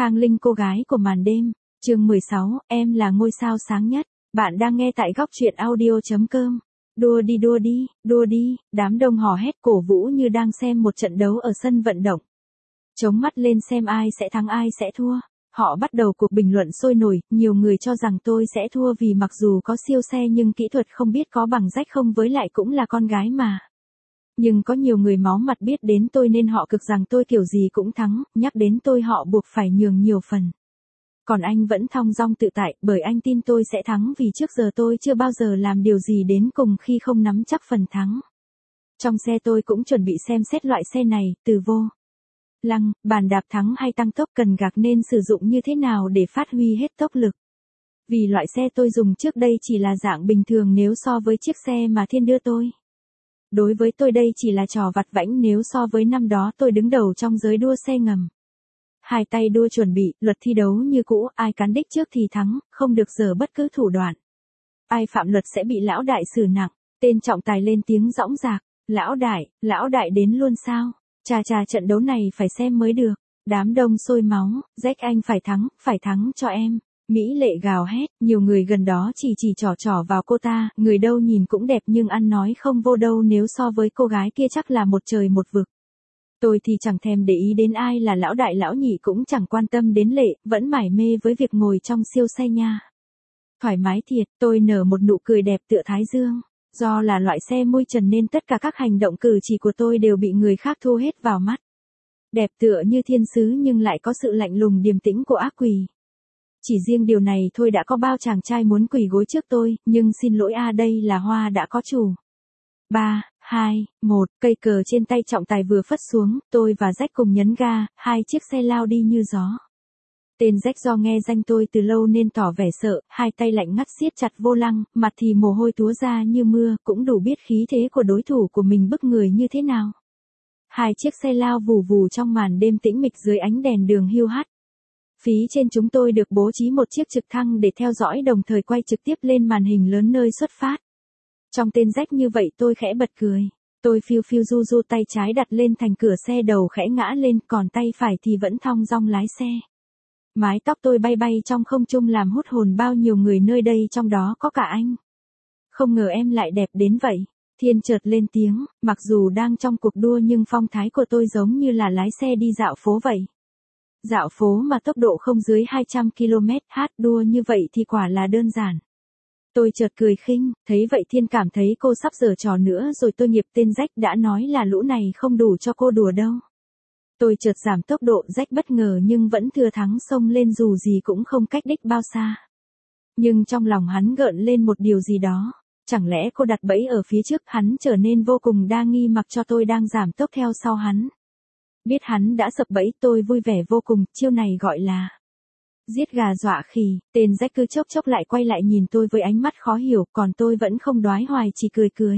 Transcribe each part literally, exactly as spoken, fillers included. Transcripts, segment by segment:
Khang Linh cô gái của màn đêm, chương mười sáu, em là ngôi sao sáng nhất. Bạn đang nghe tại góc truyện audio chấm com. Đua đi đua đi, đua đi, đám đông hò hét cổ vũ như đang xem một trận đấu ở sân vận động. Chống mắt lên xem ai sẽ thắng ai sẽ thua. Họ bắt đầu cuộc bình luận sôi nổi, nhiều người cho rằng tôi sẽ thua vì mặc dù có siêu xe nhưng kỹ thuật không biết có bằng rách không, với lại cũng là con gái mà. Nhưng có nhiều người máu mặt biết đến tôi nên họ cực rằng tôi kiểu gì cũng thắng, nhắc đến tôi họ buộc phải nhường nhiều phần. Còn anh vẫn thong dong tự tại, bởi anh tin tôi sẽ thắng vì trước giờ tôi chưa bao giờ làm điều gì đến cùng khi không nắm chắc phần thắng. Trong xe tôi cũng chuẩn bị xem xét loại xe này, từ vô lăng, bàn đạp thắng hay tăng tốc, cần gạc nên sử dụng như thế nào để phát huy hết tốc lực. Vì loại xe tôi dùng trước đây chỉ là dạng bình thường nếu so với chiếc xe mà Thiên đưa tôi. Đối với tôi đây chỉ là trò vặt vãnh nếu so với năm đó tôi đứng đầu trong giới đua xe ngầm. Hai tay đua chuẩn bị, luật thi đấu như cũ, ai cán đích trước thì thắng, không được giở bất cứ thủ đoạn. Ai phạm luật sẽ bị lão đại xử nặng. Tên trọng tài lên tiếng dõng dạc, lão đại, lão đại đến luôn sao? Chà chà, trận đấu này phải xem mới được. Đám đông sôi máu, Jack anh phải thắng, phải thắng cho em. Mỹ Lệ gào hét, nhiều người gần đó chỉ chỉ trỏ trỏ vào cô ta, người đâu nhìn cũng đẹp nhưng ăn nói không vô đâu, nếu so với cô gái kia chắc là một trời một vực. Tôi thì chẳng thèm để ý đến ai là lão đại lão nhị, cũng chẳng quan tâm đến Lệ, vẫn mải mê với việc ngồi trong siêu xe nha. Thoải mái thiệt, tôi nở một nụ cười đẹp tựa thái dương. Do là loại xe mui trần nên tất cả các hành động cử chỉ của tôi đều bị người khác thu hết vào mắt. Đẹp tựa như thiên sứ nhưng lại có sự lạnh lùng điềm tĩnh của ác quỷ. Chỉ riêng điều này thôi đã có bao chàng trai muốn quỳ gối trước tôi, nhưng xin lỗi a, đây là hoa đã có chủ. ba, hai, một, cây cờ trên tay trọng tài vừa phất xuống, tôi và Jack cùng nhấn ga, hai chiếc xe lao đi như gió. Tên Jack do nghe danh tôi từ lâu nên tỏ vẻ sợ, hai tay lạnh ngắt siết chặt vô lăng, mặt thì mồ hôi túa ra như mưa, cũng đủ biết khí thế của đối thủ của mình bức người như thế nào. Hai chiếc xe lao vù vù trong màn đêm tĩnh mịch dưới ánh đèn đường hiu hắt. Phía trên chúng tôi được bố trí một chiếc trực thăng để theo dõi đồng thời quay trực tiếp lên màn hình lớn nơi xuất phát. Trong tên Jack như vậy tôi khẽ bật cười. Tôi phiêu phiêu du du, tay trái đặt lên thành cửa xe, đầu khẽ ngã lên, còn tay phải thì vẫn thong dong lái xe. Mái tóc tôi bay bay trong không trung làm hút hồn bao nhiêu người nơi đây, trong đó có cả anh. Không ngờ em lại đẹp đến vậy. Thiên chợt lên tiếng, mặc dù đang trong cuộc đua nhưng phong thái của tôi giống như là lái xe đi dạo phố vậy. Dạo phố mà tốc độ không dưới hai trăm ki lô mét h, đua như vậy thì quả là đơn giản. Tôi chợt cười khinh, thấy vậy Thiên cảm thấy cô sắp giở trò nữa rồi. Tôi nghiệp tên Jack đã nói là lũ này không đủ cho cô đùa đâu. Tôi chợt giảm tốc độ, Jack bất ngờ nhưng vẫn thừa thắng xông lên, dù gì cũng không cách đích bao xa. Nhưng trong lòng hắn gợn lên một điều gì đó. Chẳng lẽ cô đặt bẫy ở phía trước? Hắn trở nên vô cùng đa nghi mặc cho tôi đang giảm tốc theo sau hắn. Biết hắn đã sập bẫy, tôi vui vẻ vô cùng, chiêu này gọi là giết gà dọa khỉ. Tên Jack cứ chốc chốc lại quay lại nhìn tôi với ánh mắt khó hiểu, còn tôi vẫn không đoái hoài, chỉ cười cười.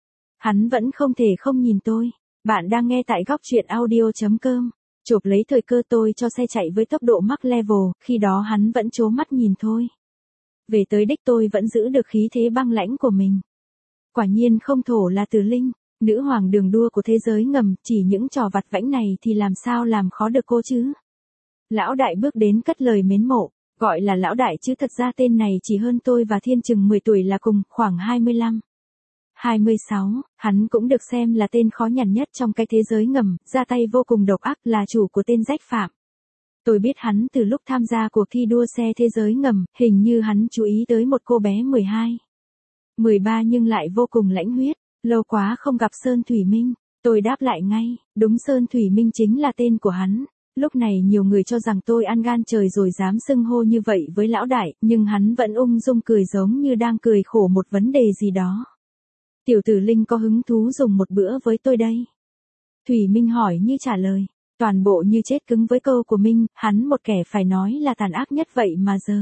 Hắn vẫn không thể không nhìn tôi. Bạn đang nghe tại góc truyện audio chấm com. Chộp lấy thời cơ tôi cho xe chạy với tốc độ max level, khi đó hắn vẫn trố mắt nhìn thôi. Về tới đích tôi vẫn giữ được khí thế băng lãnh của mình. Quả nhiên không thổ là Từ Linh, nữ hoàng đường đua của thế giới ngầm, chỉ những trò vặt vãnh này thì làm sao làm khó được cô chứ. Lão đại bước đến cất lời mến mộ, gọi là lão đại chứ thật ra tên này chỉ hơn tôi và Thiên chừng mười tuổi là cùng, khoảng hai mươi lăm. hai mươi sáu, hắn cũng được xem là tên khó nhằn nhất trong cái thế giới ngầm, ra tay vô cùng độc ác, là chủ của tên Jack Phạm. Tôi biết hắn từ lúc tham gia cuộc thi đua xe thế giới ngầm, hình như hắn chú ý tới một cô bé mười hai, mười ba nhưng lại vô cùng lãnh huyết. Lâu quá không gặp Sơn Thủy Minh, tôi đáp lại ngay, đúng, Sơn Thủy Minh chính là tên của hắn. Lúc này nhiều người cho rằng tôi ăn gan trời rồi dám xưng hô như vậy với lão đại, nhưng hắn vẫn ung dung cười giống như đang cười khổ một vấn đề gì đó. Tiểu tử Linh có hứng thú dùng một bữa với tôi đây? Thủy Minh hỏi như trả lời, toàn bộ như chết cứng với câu của Minh, hắn một kẻ phải nói là tàn ác nhất vậy mà giờ.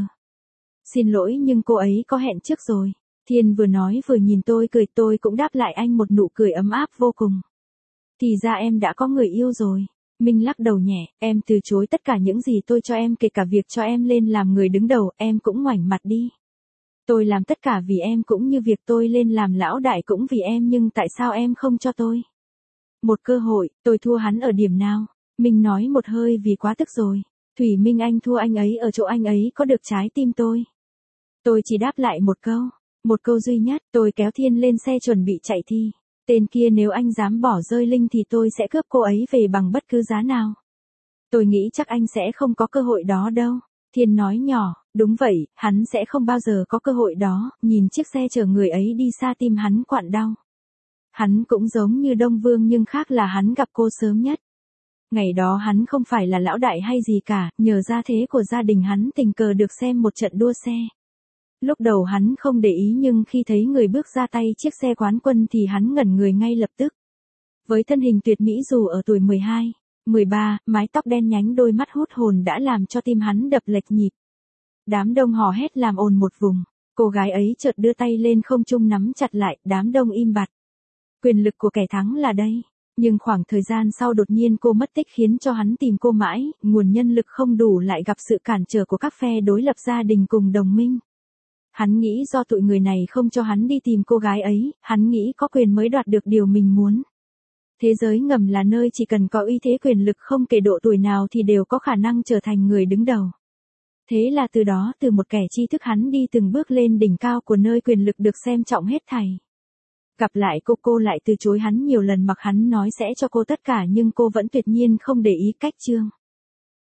Xin lỗi nhưng cô ấy có hẹn trước rồi. Thiên vừa nói vừa nhìn tôi cười, tôi cũng đáp lại anh một nụ cười ấm áp vô cùng. Thì ra em đã có người yêu rồi. Minh lắc đầu nhẹ, em từ chối tất cả những gì tôi cho em, kể cả việc cho em lên làm người đứng đầu, em cũng ngoảnh mặt đi. Tôi làm tất cả vì em, cũng như việc tôi lên làm lão đại cũng vì em, nhưng tại sao em không cho tôi một cơ hội? Tôi thua hắn ở điểm nào? Minh nói một hơi vì quá tức rồi. Thủy Minh Anh thua anh ấy ở chỗ anh ấy có được trái tim tôi. Tôi chỉ đáp lại một câu, một câu duy nhất, tôi kéo Thiên lên xe chuẩn bị chạy thi. Tên kia nếu anh dám bỏ rơi Linh thì tôi sẽ cướp cô ấy về bằng bất cứ giá nào. Tôi nghĩ chắc anh sẽ không có cơ hội đó đâu. Thiên nói nhỏ, đúng vậy, hắn sẽ không bao giờ có cơ hội đó, nhìn chiếc xe chở người ấy đi xa tim hắn quặn đau. Hắn cũng giống như Đông Vương nhưng khác là hắn gặp cô sớm nhất. Ngày đó hắn không phải là lão đại hay gì cả, nhờ gia thế của gia đình hắn tình cờ được xem một trận đua xe. Lúc đầu hắn không để ý nhưng khi thấy người bước ra tay chiếc xe quán quân thì hắn ngẩn người ngay lập tức. Với thân hình tuyệt mỹ dù ở tuổi mười hai, mười ba, mái tóc đen nhánh đôi mắt hút hồn đã làm cho tim hắn đập lệch nhịp. Đám đông hò hét làm ồn một vùng, cô gái ấy chợt đưa tay lên không trung nắm chặt lại, đám đông im bặt. Quyền lực của kẻ thắng là đây. Nhưng khoảng thời gian sau đột nhiên cô mất tích khiến cho hắn tìm cô mãi, nguồn nhân lực không đủ lại gặp sự cản trở của các phe đối lập gia đình cùng đồng minh. Hắn nghĩ do tụi người này không cho hắn đi tìm cô gái ấy, hắn nghĩ có quyền mới đoạt được điều mình muốn. Thế giới ngầm là nơi chỉ cần có uy thế quyền lực không kể độ tuổi nào thì đều có khả năng trở thành người đứng đầu. Thế là từ đó từ một kẻ tri thức hắn đi từng bước lên đỉnh cao của nơi quyền lực được xem trọng hết thảy. Gặp lại cô cô lại từ chối hắn nhiều lần mặc hắn nói sẽ cho cô tất cả nhưng cô vẫn tuyệt nhiên không để ý cách chương.